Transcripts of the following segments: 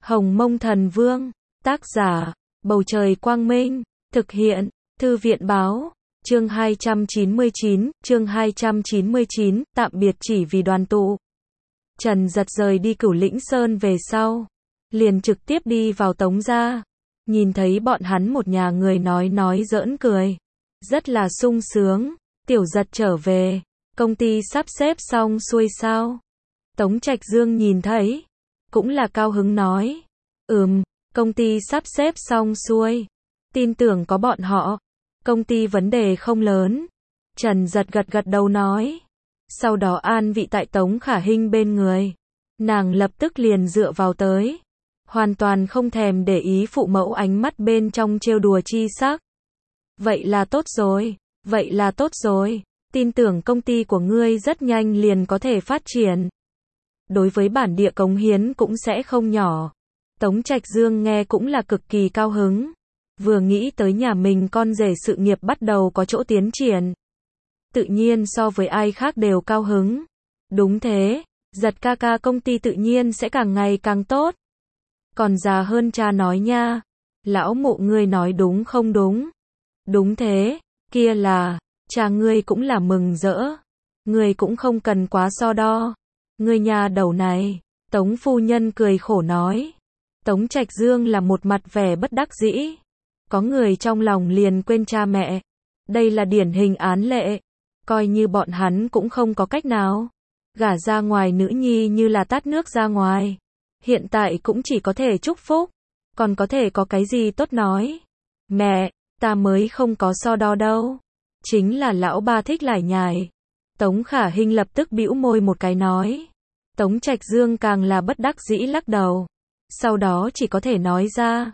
Hồng Mông Thần Vương, tác giả, Bầu Trời Quang Minh, thực hiện, Thư viện Báo, chương 299, tạm biệt chỉ vì đoàn tụ. Trần Giật rời đi Cửu Lĩnh Sơn về sau, liền trực tiếp đi vào Tống gia, nhìn thấy bọn hắn một nhà người nói giỡn cười, rất là sung sướng. Tiểu Giật trở về, công ty sắp xếp xong xuôi sao? Tống Trạch Dương nhìn thấy, cũng là cao hứng nói, công ty sắp xếp xong xuôi, tin tưởng có bọn họ, công ty vấn đề không lớn. Trần Giật gật đầu nói, sau đó an vị tại Tống Khả Hinh bên người, nàng lập tức liền dựa vào tới, hoàn toàn không thèm để ý phụ mẫu ánh mắt bên trong trêu đùa chi sắc. Vậy là tốt rồi, tin tưởng công ty của ngươi rất nhanh liền có thể phát triển. Đối với bản địa cống hiến cũng sẽ không nhỏ. Tống Trạch Dương nghe cũng là cực kỳ cao hứng, vừa nghĩ tới nhà mình con rể sự nghiệp bắt đầu có chỗ tiến triển, tự nhiên so với ai khác đều cao hứng. Đúng thế, Giật ca ca công ty tự nhiên sẽ càng ngày càng tốt. Còn già hơn cha nói nha, lão mụ ngươi nói đúng không đúng? Đúng thế, kia là, cha ngươi cũng là mừng rỡ, ngươi cũng không cần quá so đo. Ngươi nhà đầu này, Tống phu nhân cười khổ nói. Tống Trạch Dương là một mặt vẻ bất đắc dĩ. Có người trong lòng liền quên cha mẹ. Đây là điển hình án lệ. Coi như bọn hắn cũng không có cách nào. Gả ra ngoài nữ nhi như là tát nước ra ngoài. Hiện tại cũng chỉ có thể chúc phúc. Còn có thể có cái gì tốt nói. Mẹ, ta mới không có so đo đâu. Chính là lão ba thích lải nhải. Tống Khả Hinh lập tức bĩu môi một cái nói. Tống Trạch Dương càng là bất đắc dĩ lắc đầu. Sau đó chỉ có thể nói ra.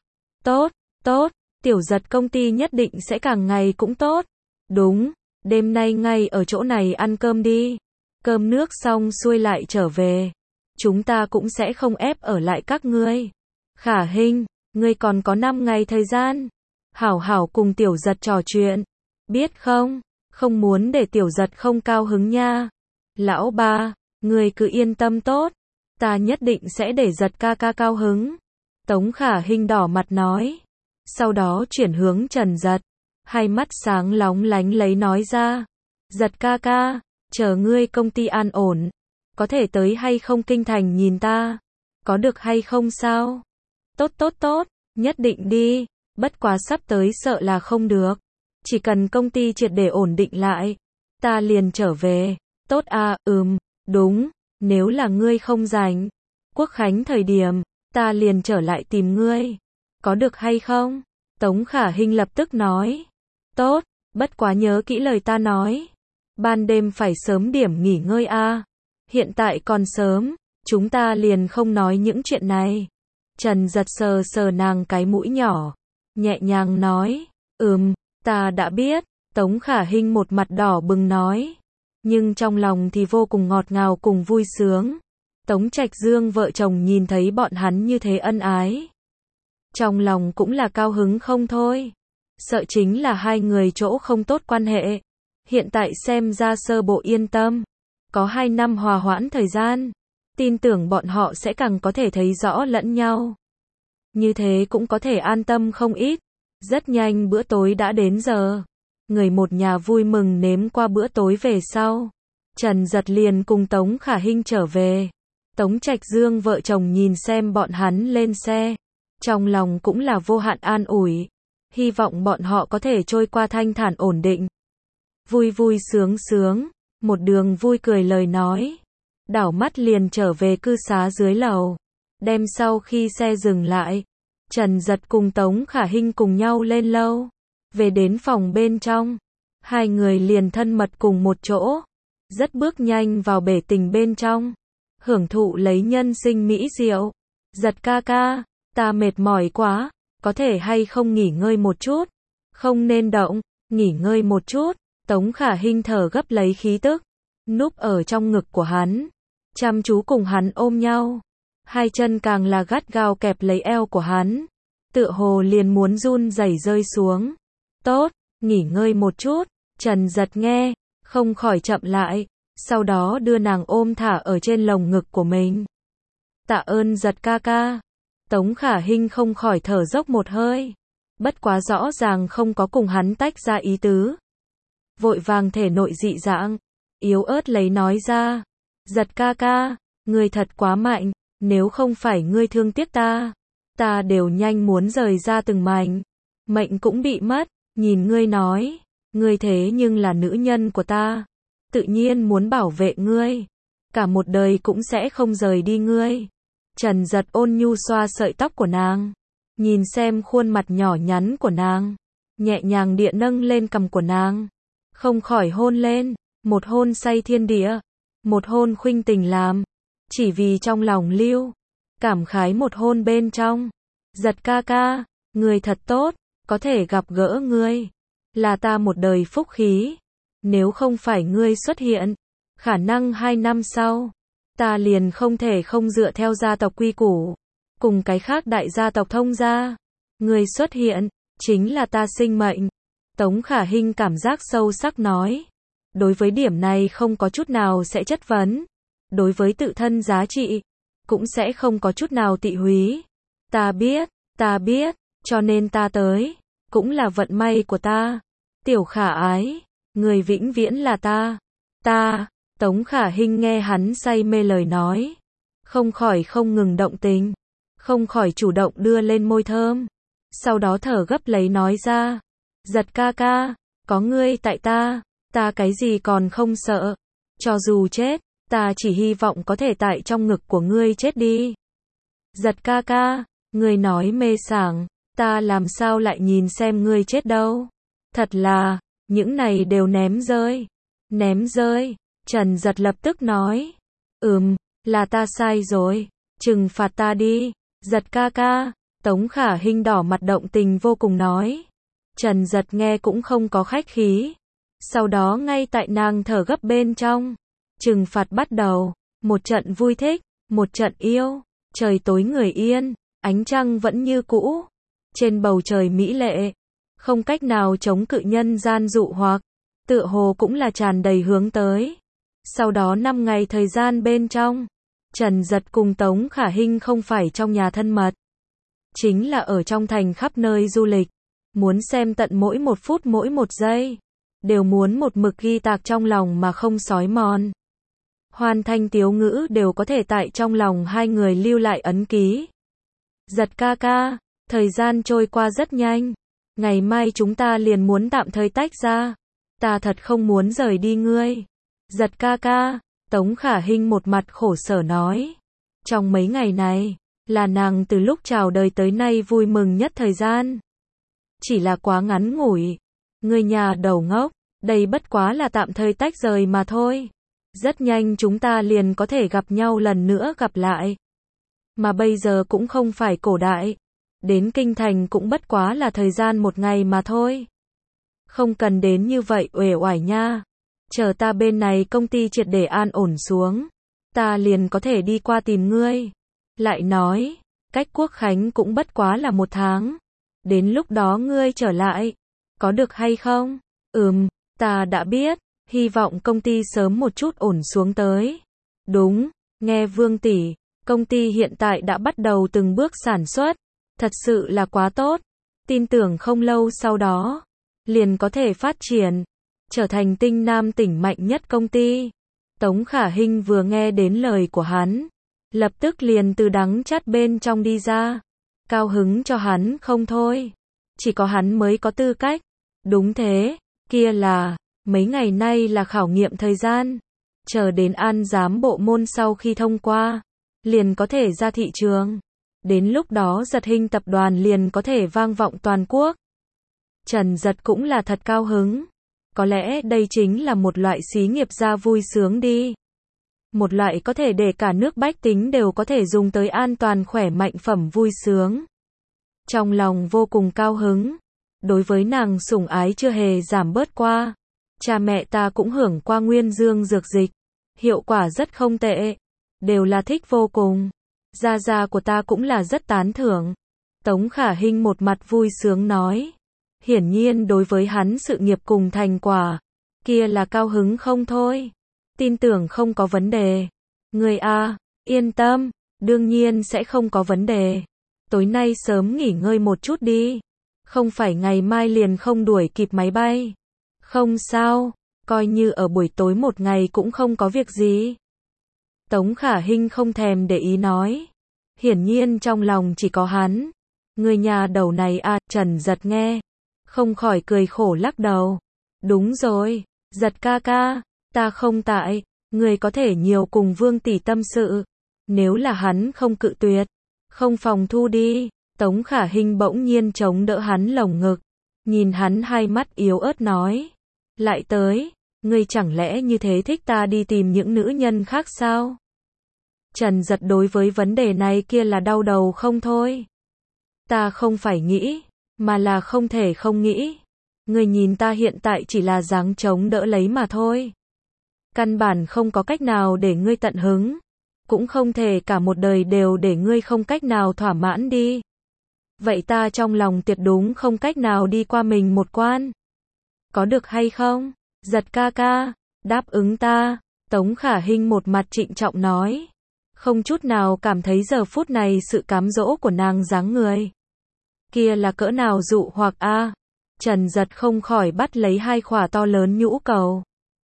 Tốt, Tiểu Giật công ty nhất định sẽ càng ngày cũng tốt. Đúng, đêm nay ngay ở chỗ này ăn cơm đi. Cơm nước xong xuôi lại trở về. Chúng ta cũng sẽ không ép ở lại các ngươi. Khả Hinh, ngươi còn có 5 ngày thời gian. Hảo hảo cùng Tiểu Giật trò chuyện. Biết không? Không muốn để Tiểu Giật không cao hứng nha. Lão ba, ngươi cứ yên tâm tốt. Ta nhất định sẽ để Giật ca ca cao hứng. Tống Khả Hinh đỏ mặt nói. Sau đó chuyển hướng Trần Giật. Hai mắt sáng lóng lánh lấy nói ra. Giật ca ca, chờ ngươi công ty an ổn. Có thể tới hay không kinh thành nhìn ta? Có được hay không sao? Tốt, nhất định đi. Bất quá sắp tới sợ là không được. Chỉ cần công ty triệt để ổn định lại, ta liền trở về. Tốt à, đúng, nếu là ngươi không rảnh, Quốc khánh thời điểm, ta liền trở lại tìm ngươi. Có được hay không? Tống Khả Hinh lập tức nói. Tốt, bất quá nhớ kỹ lời ta nói. Ban đêm phải sớm điểm nghỉ ngơi a. Hiện tại còn sớm, chúng ta liền không nói những chuyện này. Trần Giật sờ nàng cái mũi nhỏ, nhẹ nhàng nói. Ta đã biết. Tống Khả Hinh một mặt đỏ bừng nói. Nhưng trong lòng thì vô cùng ngọt ngào cùng vui sướng. Tống Trạch Dương vợ chồng nhìn thấy bọn hắn như thế ân ái, trong lòng cũng là cao hứng không thôi. Sợ chính là hai người chỗ không tốt quan hệ. Hiện tại xem ra sơ bộ yên tâm. Có 2 năm hòa hoãn thời gian. Tin tưởng bọn họ sẽ càng có thể thấy rõ lẫn nhau. Như thế cũng có thể an tâm không ít. Rất nhanh bữa tối đã đến giờ. Người một nhà vui mừng nếm qua bữa tối về sau. Trần Giật liền cùng Tống Khả Hinh trở về. Tống Trạch Dương vợ chồng nhìn xem bọn hắn lên xe. Trong lòng cũng là vô hạn an ủi. Hy vọng bọn họ có thể trôi qua thanh thản ổn định. Vui sướng. Một đường vui cười lời nói. Đảo mắt liền trở về cư xá dưới lầu. Đêm sau khi xe dừng lại, Trần Giật cùng Tống Khả Hinh cùng nhau lên lâu. Về đến phòng bên trong, hai người liền thân mật cùng một chỗ. Rất bước nhanh vào bể tình bên trong. Hưởng thụ lấy nhân sinh mỹ diệu. Giật ca ca, ta mệt mỏi quá, có thể hay không nghỉ ngơi một chút? Không nên động, nghỉ ngơi một chút. Tống Khả Hinh thở gấp lấy khí tức, núp ở trong ngực của hắn, chăm chú cùng hắn ôm nhau. Hai chân càng là gắt gao kẹp lấy eo của hắn, tựa hồ liền muốn run rẩy rơi xuống. Tốt, nghỉ ngơi một chút. Trần Giật nghe, không khỏi chậm lại, sau đó đưa nàng ôm thả ở trên lồng ngực của mình. Tạ ơn Giật ca ca. Tống Khả Hinh không khỏi thở dốc một hơi. Bất quá rõ ràng không có cùng hắn tách ra ý tứ. Vội vàng thể nội dị dạng, yếu ớt lấy nói ra. Giật ca ca, ngươi thật quá mạnh, nếu không phải ngươi thương tiếc ta đều nhanh muốn rời ra từng mảnh. Mệnh cũng bị mất, nhìn ngươi nói, ngươi thế nhưng là nữ nhân của ta. Tự nhiên muốn bảo vệ ngươi. Cả một đời cũng sẽ không rời đi ngươi. Trần Giật ôn nhu xoa sợi tóc của nàng. Nhìn xem khuôn mặt nhỏ nhắn của nàng. Nhẹ nhàng địa nâng lên cằm của nàng. Không khỏi hôn lên. Một hôn say thiên địa. Một hôn khuynh tình làm. Chỉ vì trong lòng lưu. Cảm khái một hôn bên trong. Giật ca ca, ngươi thật tốt. Có thể gặp gỡ ngươi. Là ta một đời phúc khí. Nếu không phải ngươi xuất hiện. Khả năng 2 năm sau. Ta liền không thể không dựa theo gia tộc quy củ. Cùng cái khác đại gia tộc thông gia. Ngươi xuất hiện. Chính là ta sinh mệnh. Tống Khả Hinh cảm giác sâu sắc nói. Đối với điểm này không có chút nào sẽ chất vấn. Đối với tự thân giá trị. Cũng sẽ không có chút nào tị húy. Ta biết. Cho nên ta tới. Cũng là vận may của ta. Tiểu Khả ái. Người vĩnh viễn là ta. Tống Khả Hinh nghe hắn say mê lời nói. Không khỏi không ngừng động tình. Không khỏi chủ động đưa lên môi thơm. Sau đó thở gấp lấy nói ra. Giật ca ca, có ngươi tại ta cái gì còn không sợ. Cho dù chết, ta chỉ hy vọng có thể tại trong ngực của ngươi chết đi. Giật ca ca, ngươi nói mê sảng, ta làm sao lại nhìn xem ngươi chết đâu. Thật là, những này đều ném rơi. Ném rơi. Trần Giật lập tức nói. Là ta sai rồi. Trừng phạt ta đi. Giật ca ca. Tống Khả Hinh đỏ mặt động tình vô cùng nói. Trần Giật nghe cũng không có khách khí. Sau đó ngay tại nàng thở gấp bên trong. Trừng phạt bắt đầu. Một trận vui thích. Một trận yêu. Trời tối người yên. Ánh trăng vẫn như cũ. Trên bầu trời mỹ lệ. Không cách nào chống cự nhân gian dụ hoặc. Tựa hồ cũng là tràn đầy hướng tới. Sau đó 5 ngày thời gian bên trong. Trần Giật cùng Tống Khả Hinh không phải trong nhà thân mật. Chính là ở trong thành khắp nơi du lịch. Muốn xem tận mỗi một phút mỗi một giây. Đều muốn một mực ghi tạc trong lòng mà không xói mòn. Hoàn thanh tiếu ngữ đều có thể tại trong lòng hai người lưu lại ấn ký. Giật ca ca, thời gian trôi qua rất nhanh. Ngày mai chúng ta liền muốn tạm thời tách ra. Ta thật không muốn rời đi ngươi. Giật ca ca, Tống Khả Hinh một mặt khổ sở nói. Trong mấy ngày này, là nàng từ lúc chào đời tới nay vui mừng nhất thời gian. Chỉ là quá ngắn ngủi. Ngươi nhà đầu ngốc, đây bất quá là tạm thời tách rời mà thôi. Rất nhanh chúng ta liền có thể gặp nhau lần nữa gặp lại. Mà bây giờ cũng không phải cổ đại. Đến kinh thành cũng bất quá là thời gian 1 ngày mà thôi. Không cần đến như vậy uể oải nha. Chờ ta bên này công ty triệt để an ổn xuống. Ta liền có thể đi qua tìm ngươi. Lại nói, cách quốc khánh cũng bất quá là 1 tháng. Đến lúc đó ngươi trở lại. Có được hay không? Ta đã biết. Hy vọng công ty sớm một chút ổn xuống tới. Đúng, nghe Vương tỷ, công ty hiện tại đã bắt đầu từng bước sản xuất. Thật sự là quá tốt. Tin tưởng không lâu sau đó, liền có thể phát triển, trở thành Tinh Nam tỉnh mạnh nhất công ty. Tống Khả Hinh vừa nghe đến lời của hắn, lập tức liền từ đắng chát bên trong đi ra. Cao hứng cho hắn không thôi. Chỉ có hắn mới có tư cách. Đúng thế, kia là, mấy ngày nay là khảo nghiệm thời gian. Chờ đến an giám bộ môn sau khi thông qua, liền có thể ra thị trường. Đến lúc đó Giật Hinh tập đoàn liền có thể vang vọng toàn quốc. Trần Giật cũng là thật cao hứng. Có lẽ đây chính là một loại xí nghiệp gia vui sướng đi. Một loại có thể để cả nước bách tính đều có thể dùng tới an toàn khỏe mạnh phẩm vui sướng. Trong lòng vô cùng cao hứng. Đối với nàng sủng ái chưa hề giảm bớt qua. Cha mẹ ta cũng hưởng qua Nguyên Dương dược dịch. Hiệu quả rất không tệ. Đều là thích vô cùng. Gia gia của ta cũng là rất tán thưởng. Tống Khả Hinh một mặt vui sướng nói. Hiển nhiên đối với hắn sự nghiệp cùng thành quả. Kia là cao hứng không thôi. Tin tưởng không có vấn đề. Người yên tâm. Đương nhiên sẽ không có vấn đề. tối nay sớm nghỉ ngơi một chút đi. Không phải ngày mai liền không đuổi kịp máy bay. Không sao, coi như ở buổi tối một ngày cũng không có việc gì. Tống Khả Hinh không thèm để ý nói. Hiển nhiên trong lòng chỉ có hắn. Người nhà đầu này à, Trần Giật nghe. Không khỏi cười khổ lắc đầu. Đúng rồi, Giật ca ca, ta không tại, người có thể nhiều cùng Vương tỷ tâm sự. Nếu là hắn không cự tuyệt, không phòng thu đi. Tống Khả Hinh bỗng nhiên chống đỡ hắn lồng ngực. Nhìn hắn hai mắt yếu ớt nói. Lại tới, ngươi chẳng lẽ như thế thích ta đi tìm những nữ nhân khác sao? Trần Giật đối với vấn đề này kia là đau đầu không thôi. Ta không phải nghĩ, mà là không thể không nghĩ. Ngươi nhìn ta hiện tại chỉ là dáng chống đỡ lấy mà thôi. Căn bản không có cách nào để ngươi tận hứng. Cũng không thể cả một đời đều để ngươi không cách nào thỏa mãn đi. Vậy ta trong lòng tuyệt đúng không cách nào đi qua mình một quan. Có được hay không? Giật ca ca, đáp ứng ta. Tống Khả Hinh một mặt trịnh trọng nói. Không chút nào cảm thấy giờ phút này sự cám dỗ của nàng dáng người. Kia là cỡ nào dụ hoặc a. Trần Giật không khỏi bắt lấy hai khỏa to lớn nhũ cầu.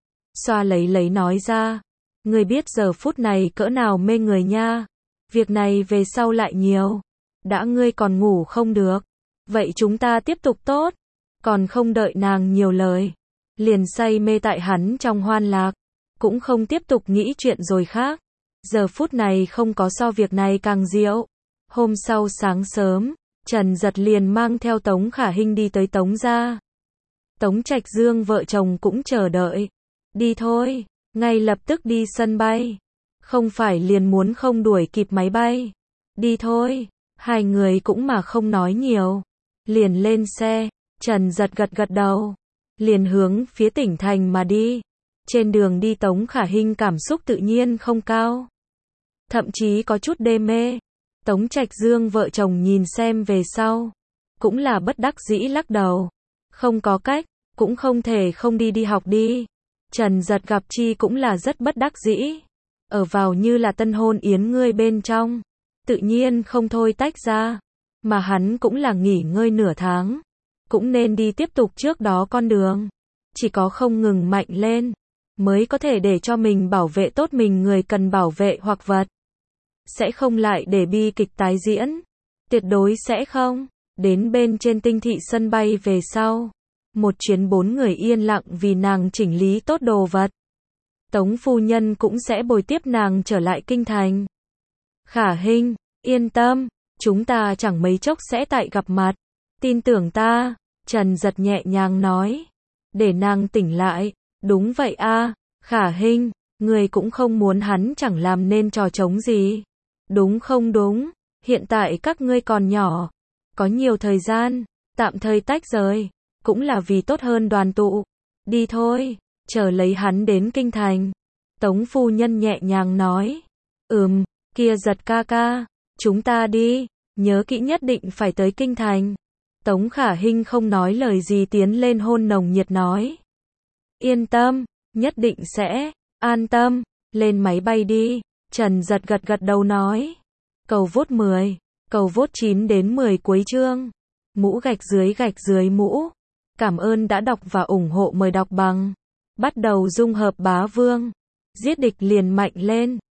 Xoa lấy nói ra. Ngươi biết giờ phút này cỡ nào mê người nha. Việc này về sau lại nhiều. Đã ngươi còn ngủ không được. Vậy chúng ta tiếp tục tốt. Còn không đợi nàng nhiều lời. Liền say mê tại hắn trong hoan lạc. Cũng không tiếp tục nghĩ chuyện rồi khác. Giờ phút này không có so việc này càng diệu. Hôm sau sáng sớm, Trần Giật liền mang theo Tống Khả Hinh đi tới Tống gia. Tống Trạch Dương vợ chồng cũng chờ đợi. Đi thôi, ngay lập tức đi sân bay. Không phải liền muốn không đuổi kịp máy bay. Đi thôi, hai người cũng mà không nói nhiều. Liền lên xe, Trần Giật gật đầu. Liền hướng phía tỉnh thành mà đi. Trên đường đi Tống Khả Hinh cảm xúc tự nhiên không cao. Thậm chí có chút đê mê. Tống Trạch Dương vợ chồng nhìn xem về sau. Cũng là bất đắc dĩ lắc đầu. Không có cách, cũng không thể không đi học đi. Trần Giật gặp chi cũng là rất bất đắc dĩ. Ở vào như là tân hôn yến ngươi bên trong. Tự nhiên không thôi tách ra. Mà hắn cũng là nghỉ ngơi nửa tháng. Cũng nên đi tiếp tục trước đó con đường. Chỉ có không ngừng mạnh lên. Mới có thể để cho mình bảo vệ tốt mình người cần bảo vệ hoặc vật. Sẽ không lại để bi kịch tái diễn. Tuyệt đối sẽ không. Đến bên trên Tinh Thị sân bay về sau. Một chuyến 4 người yên lặng vì nàng chỉnh lý tốt đồ vật. Tống phu nhân cũng sẽ bồi tiếp nàng trở lại kinh thành. Khả Hinh, yên tâm. Chúng ta chẳng mấy chốc sẽ tại gặp mặt. Tin tưởng ta. Trần Giật nhẹ nhàng nói. Để nàng tỉnh lại. Đúng vậy a, Khả Hinh, người cũng không muốn hắn chẳng làm nên trò trống gì. Đúng không đúng, hiện tại các ngươi còn nhỏ, có nhiều thời gian, tạm thời tách rời, cũng là vì tốt hơn đoàn tụ. Đi thôi, chờ lấy hắn đến kinh thành. Tống phu nhân nhẹ nhàng nói. Kia Giật ca ca, chúng ta đi, nhớ kỹ nhất định phải tới kinh thành. Tống Khả Hinh không nói lời gì tiến lên hôn nồng nhiệt nói. Yên tâm, nhất định sẽ, an tâm, lên máy bay đi. Trần Giật gật đầu nói. Cầu vốt 10, cầu vốt 9 đến 10 cuối chương. Mũ gạch dưới mũ. Cảm ơn đã đọc và ủng hộ, mời đọc bằng. Bắt đầu dung hợp bá vương. Giết địch liền mạnh lên.